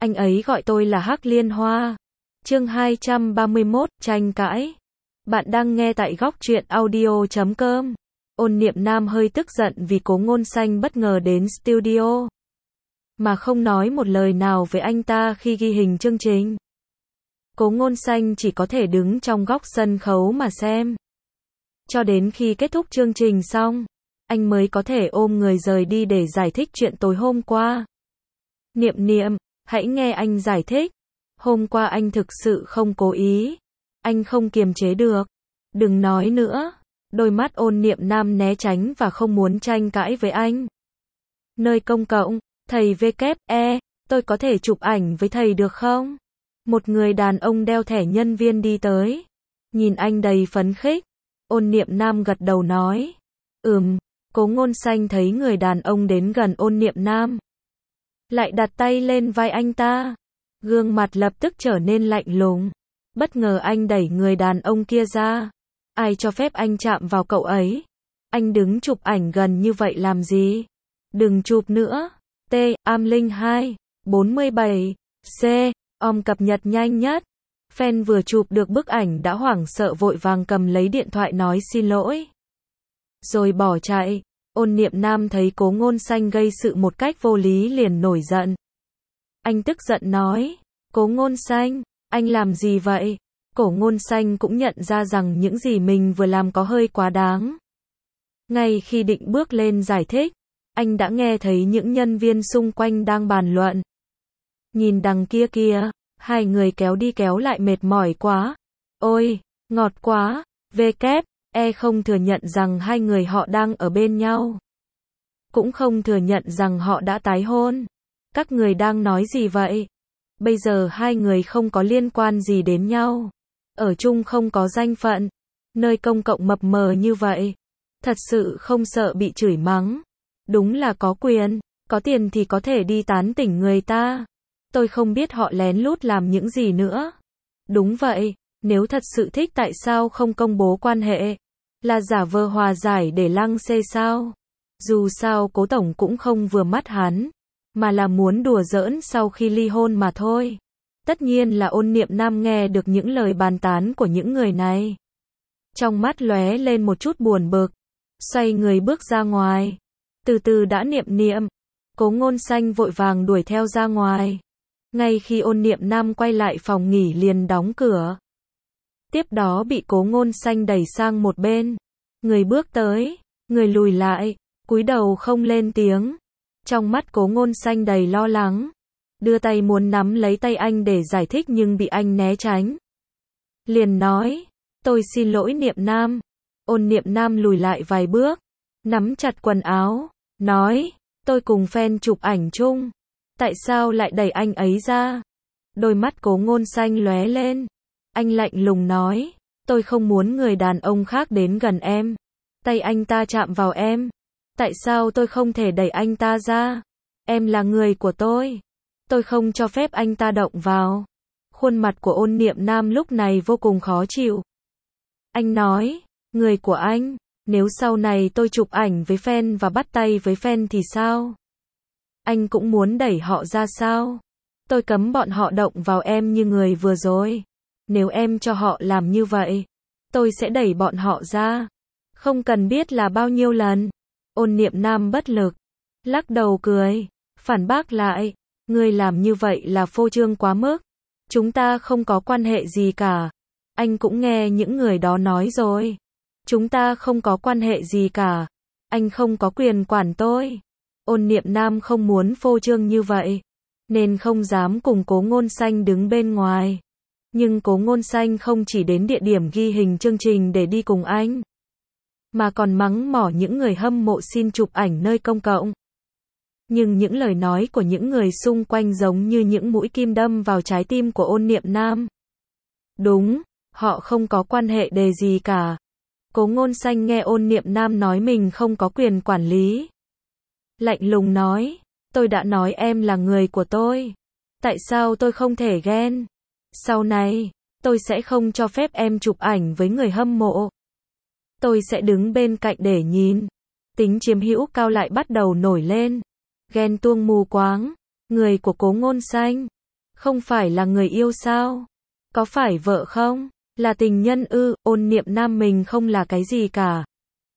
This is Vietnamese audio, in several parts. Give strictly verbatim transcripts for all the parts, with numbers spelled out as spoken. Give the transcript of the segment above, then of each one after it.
Anh ấy gọi tôi là Hắc Liên Hoa. Chương hai trăm ba mươi mốt, tranh cãi. Bạn đang nghe tại góc truyện audio chấm com. Ôn Niệm Nam hơi tức giận vì Cố Ngôn Xanh bất ngờ đến studio, mà không nói một lời nào với anh ta khi ghi hình chương trình. Cố Ngôn Xanh chỉ có thể đứng trong góc sân khấu mà xem. Cho đến khi kết thúc chương trình xong, anh mới có thể ôm người rời đi để giải thích chuyện tối hôm qua. Niệm Niệm, hãy nghe anh giải thích. Hôm qua anh thực sự không cố ý. Anh không kiềm chế được. Đừng nói nữa. Đôi mắt Ôn Niệm Nam né tránh và không muốn tranh cãi với anh. Nơi công cộng, thầy vê kép e, tôi có thể chụp ảnh với thầy được không? Một người đàn ông đeo thẻ nhân viên đi tới. Nhìn anh đầy phấn khích. Ôn Niệm Nam gật đầu nói. Ừm, Cố Ngôn Xanh thấy người đàn ông đến gần Ôn Niệm Nam, lại đặt tay lên vai anh ta. Gương mặt lập tức trở nên lạnh lùng. Bất ngờ anh đẩy người đàn ông kia ra. Ai cho phép anh chạm vào cậu ấy? Anh đứng chụp ảnh gần như vậy làm gì? Đừng chụp nữa. T. Am Linh hai, bốn mươi bảy, C. Om cập nhật nhanh nhất. Fan vừa chụp được bức ảnh đã hoảng sợ vội vàng cầm lấy điện thoại nói xin lỗi, rồi bỏ chạy. Ôn Niệm Nam thấy Cố Ngôn Xanh gây sự một cách vô lý liền nổi giận. Anh tức giận nói, Cố Ngôn Xanh, anh làm gì vậy? Cố Ngôn Xanh cũng nhận ra rằng những gì mình vừa làm có hơi quá đáng. Ngay khi định bước lên giải thích, anh đã nghe thấy những nhân viên xung quanh đang bàn luận. Nhìn đằng kia kìa, hai người kéo đi kéo lại mệt mỏi quá. Ôi, ngọt quá. vê kép e không thừa nhận rằng hai người họ đang ở bên nhau. Cũng không thừa nhận rằng họ đã tái hôn. Các người đang nói gì vậy? Bây giờ hai người không có liên quan gì đến nhau. Ở chung không có danh phận. Nơi công cộng mập mờ như vậy. Thật sự không sợ bị chửi mắng. Đúng là có quyền, có tiền thì có thể đi tán tỉnh người ta. Tôi không biết họ lén lút làm những gì nữa. Đúng vậy, nếu thật sự thích tại sao không công bố quan hệ? Là giả vờ hòa giải để lăng xê sao? Dù sao Cố Tổng cũng không vừa mắt hắn, mà là muốn đùa giỡn sau khi ly hôn mà thôi. Tất nhiên là Ôn Niệm Nam nghe được những lời bàn tán của những người này. Trong mắt lóe lên một chút buồn bực. Xoay người bước ra ngoài. Từ từ đã. Niệm Niệm. Cố Ngôn Xanh vội vàng đuổi theo ra ngoài. Ngay khi Ôn Niệm Nam quay lại phòng nghỉ liền đóng cửa. Tiếp đó bị Cố Ngôn Xanh đẩy sang một bên. Người bước tới, người lùi lại, cúi đầu không lên tiếng. Trong mắt Cố Ngôn Xanh đầy lo lắng. Đưa tay muốn nắm lấy tay anh để giải thích nhưng bị anh né tránh. Liền nói, tôi xin lỗi Niệm Nam. Ôn Niệm Nam lùi lại vài bước, nắm chặt quần áo, nói, tôi cùng fan chụp ảnh chung. Tại sao lại đẩy anh ấy ra? Đôi mắt Cố Ngôn Xanh lóe lên. Anh lạnh lùng nói, tôi không muốn người đàn ông khác đến gần em. Tay anh ta chạm vào em. Tại sao tôi không thể đẩy anh ta ra? Em là người của tôi. Tôi không cho phép anh ta động vào. Khuôn mặt của Ôn Niệm Nam lúc này vô cùng khó chịu. Anh nói, người của anh, nếu sau này tôi chụp ảnh với fan và bắt tay với fan thì sao? Anh cũng muốn đẩy họ ra sao? Tôi cấm bọn họ động vào em như người vừa rồi. Nếu em cho họ làm như vậy, tôi sẽ đẩy bọn họ ra. Không cần biết là bao nhiêu lần. Ôn Niệm Nam bất lực, lắc đầu cười, phản bác lại. Ngươi làm như vậy là phô trương quá mức. Chúng ta không có quan hệ gì cả. Anh cũng nghe những người đó nói rồi. Chúng ta không có quan hệ gì cả. Anh không có quyền quản tôi. Ôn Niệm Nam không muốn phô trương như vậy, nên không dám cùng Cố Ngôn Xanh đứng bên ngoài. Nhưng Cố Ngôn Xanh không chỉ đến địa điểm ghi hình chương trình để đi cùng anh, mà còn mắng mỏ những người hâm mộ xin chụp ảnh nơi công cộng. Nhưng những lời nói của những người xung quanh giống như những mũi kim đâm vào trái tim của Ôn Niệm Nam. Đúng, họ không có quan hệ đề gì cả. Cố Ngôn Xanh nghe Ôn Niệm Nam nói mình không có quyền quản lý. Lạnh lùng nói, tôi đã nói em là người của tôi. Tại sao tôi không thể ghen? Sau này, tôi sẽ không cho phép em chụp ảnh với người hâm mộ. Tôi sẽ đứng bên cạnh để nhìn. Tính chiếm hữu cao lại bắt đầu nổi lên. Ghen tuông mù quáng. Người của Cố Ngôn Xanh Không phải là người yêu sao? Có phải vợ không? Là tình nhân ư? Ôn Niệm Nam mình không là cái gì cả.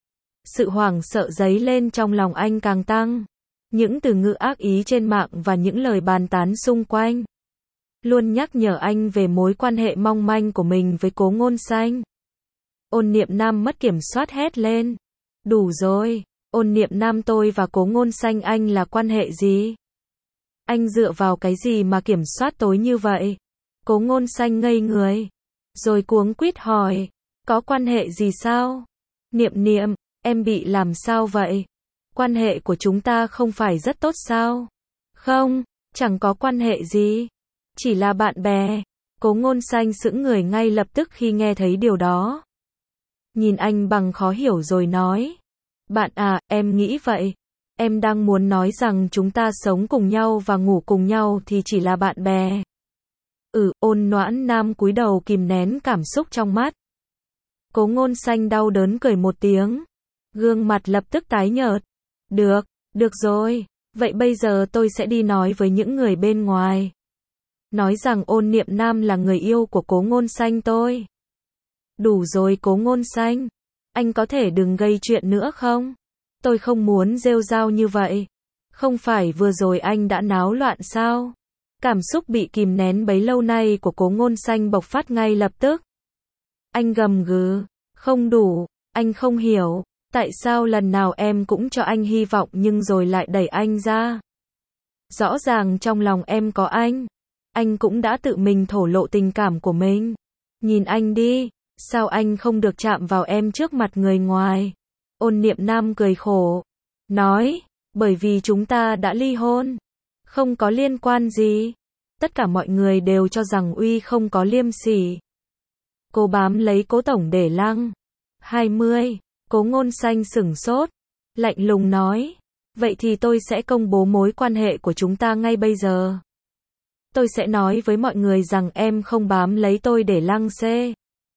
Sự hoảng sợ dấy lên trong lòng anh càng tăng. Những từ ngữ ác ý trên mạng và những lời bàn tán xung quanh luôn nhắc nhở anh về mối quan hệ mong manh của mình với Cố Ngôn Xanh. Ôn Niệm Nam mất kiểm soát hét lên. Đủ rồi, Ôn Niệm Nam, tôi và Cố Ngôn Xanh anh là quan hệ gì? Anh dựa vào cái gì mà kiểm soát tôi như vậy? Cố Ngôn Xanh ngây người, rồi cuống quýt hỏi, có quan hệ gì sao? Niệm Niệm, em bị làm sao vậy? Quan hệ của chúng ta không phải rất tốt sao? Không, chẳng có quan hệ gì. Chỉ là bạn bè. Cố Ngôn Xanh sững người ngay lập tức khi nghe thấy điều đó. Nhìn anh bằng khó hiểu rồi nói. Bạn à, em nghĩ vậy. Em đang muốn nói rằng chúng ta sống cùng nhau và ngủ cùng nhau thì chỉ là bạn bè. Ừ, Ôn Noãn Nam cúi đầu kìm nén cảm xúc trong mắt. Cố Ngôn Xanh đau đớn cười một tiếng. Gương mặt lập tức tái nhợt. Được, được rồi. Vậy bây giờ tôi sẽ đi nói với những người bên ngoài. Nói rằng Ôn Niệm Nam là người yêu của Cố Ngôn Xanh tôi. Đủ rồi Cố Ngôn Xanh. Anh có thể đừng gây chuyện nữa không? Tôi không muốn rêu rao như vậy. Không phải vừa rồi anh đã náo loạn sao? Cảm xúc bị kìm nén bấy lâu nay của Cố Ngôn Xanh bộc phát ngay lập tức. Anh gầm gừ. Không đủ. Anh không hiểu. Tại sao lần nào em cũng cho anh hy vọng nhưng rồi lại đẩy anh ra? Rõ ràng trong lòng em có anh. Anh cũng đã tự mình thổ lộ tình cảm của mình. Nhìn anh đi. Sao anh không được chạm vào em trước mặt người ngoài? Ôn Niệm Nam cười khổ. Nói. Bởi vì chúng ta đã ly hôn. Không có liên quan gì. Tất cả mọi người đều cho rằng Uy không có liêm sỉ. Cô bám lấy Cố tổng để lăng. hai mươi. Cố Ngôn Xanh sửng sốt. Lạnh lùng nói. Vậy thì tôi sẽ công bố mối quan hệ của chúng ta ngay bây giờ. Tôi sẽ nói với mọi người rằng em không bám lấy tôi để lăng xê.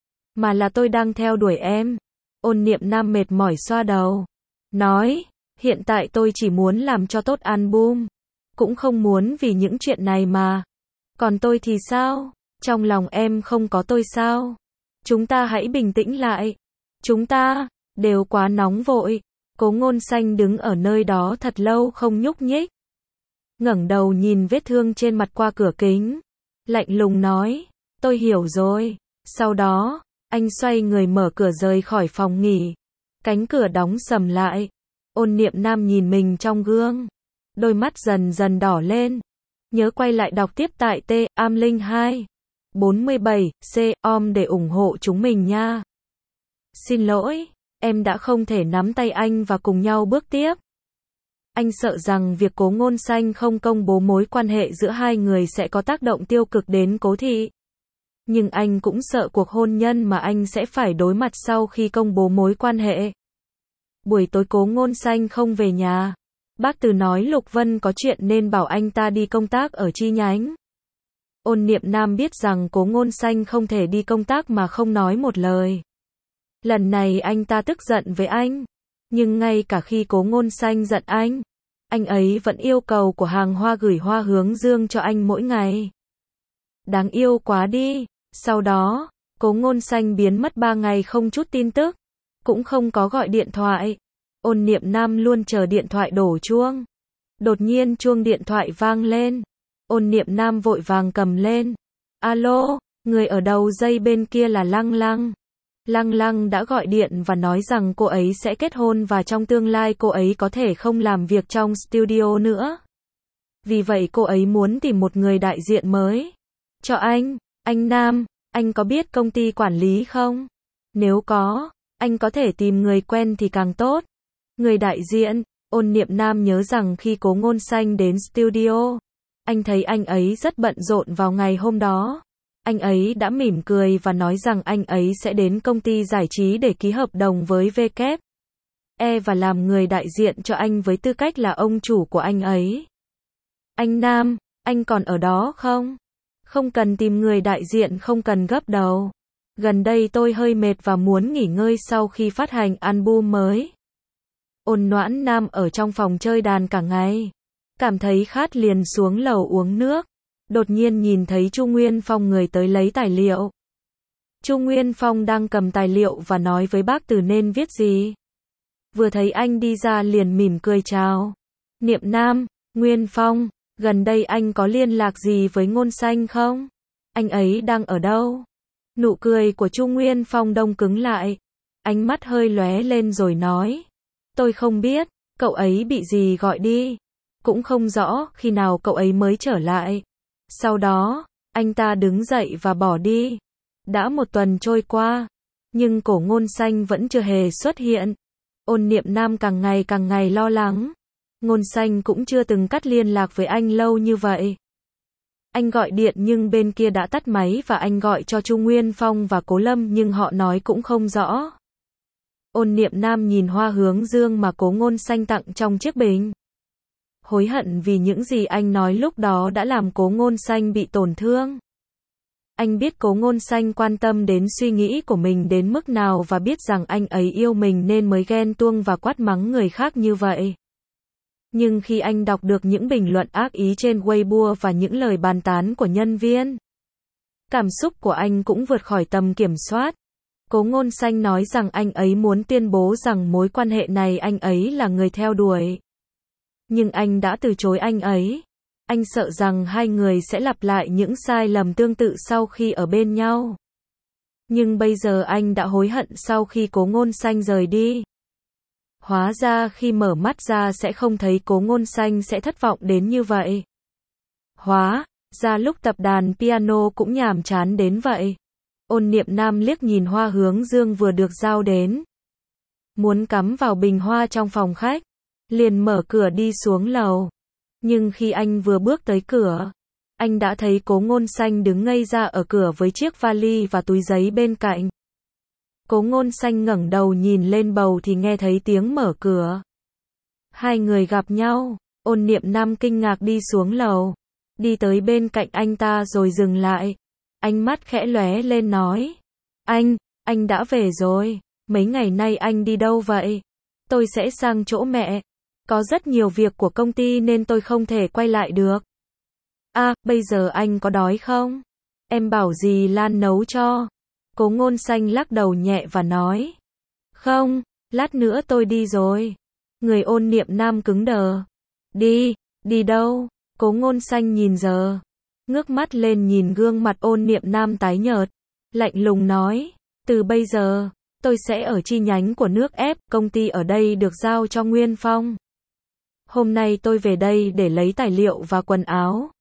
Mà là tôi đang theo đuổi em. Ôn Niệm Nam mệt mỏi xoa đầu. Nói. Hiện tại tôi chỉ muốn làm cho tốt album. Cũng không muốn vì những chuyện này mà. Còn tôi thì sao? Trong lòng em không có tôi sao? Chúng ta hãy bình tĩnh lại. Chúng ta đều quá nóng vội. Cố Ngôn Xanh đứng ở nơi đó thật lâu không nhúc nhích. Ngẩng đầu nhìn vết thương trên mặt qua cửa kính. Lạnh lùng nói. Tôi hiểu rồi. Sau đó, anh xoay người mở cửa rời khỏi phòng nghỉ. Cánh cửa đóng sầm lại. Ôn Niệm Nam nhìn mình trong gương. Đôi mắt dần dần đỏ lên. Nhớ quay lại đọc tiếp tại T am linh hai bốn mươi bảy C om để ủng hộ chúng mình nha. Xin lỗi, em đã không thể nắm tay anh và cùng nhau bước tiếp. Anh sợ rằng việc Cố Ngôn Xanh không công bố mối quan hệ giữa hai người sẽ có tác động tiêu cực đến Cố thị. Nhưng anh cũng sợ cuộc hôn nhân mà anh sẽ phải đối mặt sau khi công bố mối quan hệ. Buổi tối Cố Ngôn Xanh không về nhà. Bác Từ nói Lục Vân có chuyện nên bảo anh ta đi công tác ở chi nhánh. Ôn Niệm Nam biết rằng Cố Ngôn Xanh không thể đi công tác mà không nói một lời. Lần này anh ta tức giận với anh. Nhưng ngay cả khi Cố Ngôn Xanh giận anh, anh ấy vẫn yêu cầu của hàng hoa gửi hoa hướng dương cho anh mỗi ngày. Đáng yêu quá đi. Sau đó, Cố Ngôn Xanh biến mất ba ngày không chút tin tức. Cũng không có gọi điện thoại. Ôn Niệm Nam luôn chờ điện thoại đổ chuông. Đột nhiên chuông điện thoại vang lên. Ôn Niệm Nam vội vàng cầm lên. Alo, người ở đầu dây bên kia là Lăng Lăng. Lăng Lăng đã gọi điện và nói rằng cô ấy sẽ kết hôn và trong tương lai cô ấy có thể không làm việc trong studio nữa. Vì vậy cô ấy muốn tìm một người đại diện mới. Cho anh, anh Nam, anh có biết công ty quản lý không? Nếu có, anh có thể tìm người quen thì càng tốt. Người đại diện. Ôn Niệm Nam nhớ rằng khi Cố Ngôn Xanh đến studio, anh thấy anh ấy rất bận rộn vào ngày hôm đó. Anh ấy đã mỉm cười và nói rằng anh ấy sẽ đến công ty giải trí để ký hợp đồng với vê kép e và làm người đại diện cho anh với tư cách là ông chủ của anh ấy. Anh Nam, anh còn ở đó không? Không cần tìm người đại diện, không cần gấp đầu. Gần đây tôi hơi mệt và muốn nghỉ ngơi sau khi phát hành album mới. Ôn Noãn Nam ở trong phòng chơi đàn cả ngày. Cảm thấy khát liền xuống lầu uống nước. đột nhiên nhìn thấy Chu Nguyên Phong người tới lấy tài liệu. Chu Nguyên Phong đang cầm tài liệu và nói với bác Từ nên viết gì. Vừa thấy anh đi ra liền mỉm cười chào. Niệm Nam, Nguyên Phong, gần đây anh có liên lạc gì với Ngôn Xanh không? Anh ấy đang ở đâu? Nụ cười của Chu Nguyên Phong đông cứng lại. Ánh mắt hơi lóe lên rồi nói. Tôi không biết, cậu ấy bị gì gọi đi. Cũng không rõ khi nào cậu ấy mới trở lại. Sau đó, anh ta đứng dậy và bỏ đi. Đã một tuần trôi qua, nhưng Cổ Ngôn Xanh vẫn chưa hề xuất hiện. Ôn Niệm Nam càng ngày càng ngày lo lắng. Ngôn Xanh cũng chưa từng cắt liên lạc với anh lâu như vậy. Anh gọi điện nhưng bên kia đã tắt máy và anh gọi cho Chu Nguyên Phong và Cố Lâm nhưng họ nói cũng không rõ. Ôn Niệm Nam nhìn hoa hướng dương mà Cố Ngôn Xanh tặng trong chiếc bình. Hối hận vì những gì anh nói lúc đó đã làm Cố Ngôn Xanh bị tổn thương. Anh biết Cố Ngôn Xanh quan tâm đến suy nghĩ của mình đến mức nào và biết rằng anh ấy yêu mình nên mới ghen tuông và quát mắng người khác như vậy. Nhưng khi anh đọc được những bình luận ác ý trên Weibo và những lời bàn tán của nhân viên, cảm xúc của anh cũng vượt khỏi tầm kiểm soát. Cố Ngôn Xanh nói rằng anh ấy muốn tuyên bố rằng mối quan hệ này anh ấy là người theo đuổi. Nhưng anh đã từ chối anh ấy. Anh sợ rằng hai người sẽ lặp lại những sai lầm tương tự sau khi ở bên nhau. Nhưng bây giờ anh đã hối hận sau khi Cố Ngôn Xanh rời đi. Hóa ra khi mở mắt ra sẽ không thấy Cố Ngôn Xanh sẽ thất vọng đến như vậy. Hóa ra lúc tập đàn piano cũng nhàm chán đến vậy. Ôn Niệm Nam liếc nhìn hoa hướng dương vừa được giao đến. Muốn cắm vào bình hoa trong phòng khách. Liền mở cửa đi xuống lầu. Nhưng khi anh vừa bước tới cửa, anh đã thấy Cố Ngôn Xanh đứng ngây ra ở cửa với chiếc vali và túi giấy bên cạnh. Cố Ngôn Xanh ngẩng đầu nhìn lên bầu thì nghe thấy tiếng mở cửa. Hai người gặp nhau, Ôn Niệm Nam kinh ngạc đi xuống lầu, đi tới bên cạnh anh ta rồi dừng lại. Ánh mắt khẽ lóe lên nói, anh, anh đã về rồi, mấy ngày nay anh đi đâu vậy? Tôi sẽ sang chỗ mẹ. Có rất nhiều việc của công ty nên tôi không thể quay lại được. À, bây giờ anh có đói không? Em bảo dì Lan nấu cho. Cố Ngôn Xanh lắc đầu nhẹ và nói. Không, lát nữa tôi đi rồi. Người Ôn Niệm Nam cứng đờ. Đi, đi đâu? Cố Ngôn Xanh nhìn giờ. Ngước mắt lên nhìn gương mặt Ôn Niệm Nam tái nhợt. Lạnh lùng nói. Từ bây giờ, tôi sẽ ở chi nhánh của nước ép, công ty ở đây được giao cho Nguyên Phong. Hôm nay tôi về đây để lấy tài liệu và quần áo.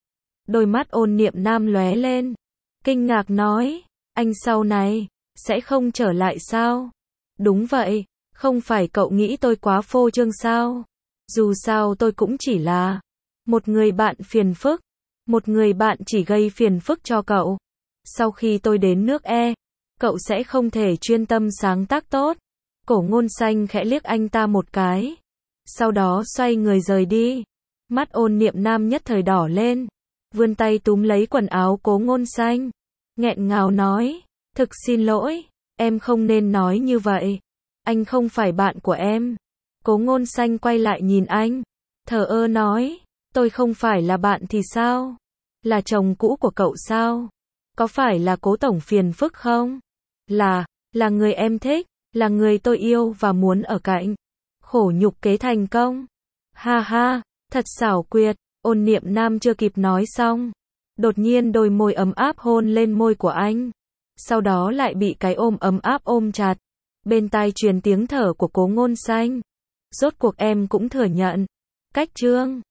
Đôi mắt Ôn Niệm Nam lóe lên. Kinh ngạc nói, anh sau này, sẽ không trở lại sao? Đúng vậy, không phải cậu nghĩ tôi quá phô trương sao? Dù sao tôi cũng chỉ là một người bạn phiền phức. Một người bạn chỉ gây phiền phức cho cậu. Sau khi tôi đến nước E, cậu sẽ không thể chuyên tâm sáng tác tốt. Cổ Ngôn Xanh khẽ liếc anh ta một cái. Sau đó xoay người rời đi. Mắt Ôn Niệm Nam nhất thời đỏ lên. Vươn tay túm lấy quần áo Cố Ngôn Xanh. Nghẹn ngào nói. Thực xin lỗi. Em không nên nói như vậy. Anh không phải bạn của em. Cố Ngôn Xanh quay lại nhìn anh. Thờ ơ nói. Tôi không phải là bạn thì sao? Là chồng cũ của cậu sao? Có phải là Cố tổng phiền phức không? Là, là người em thích. Là người tôi yêu và muốn ở cạnh. Khổ nhục kế thành công. Ha ha, thật xảo quyệt. Ôn Niệm Nam chưa kịp nói xong. Đột nhiên đôi môi ấm áp hôn lên môi của anh. Sau đó lại bị cái ôm ấm áp ôm chặt. Bên tai truyền tiếng thở của Cố Ngôn Xanh. Rốt cuộc em cũng thừa nhận. Cách chương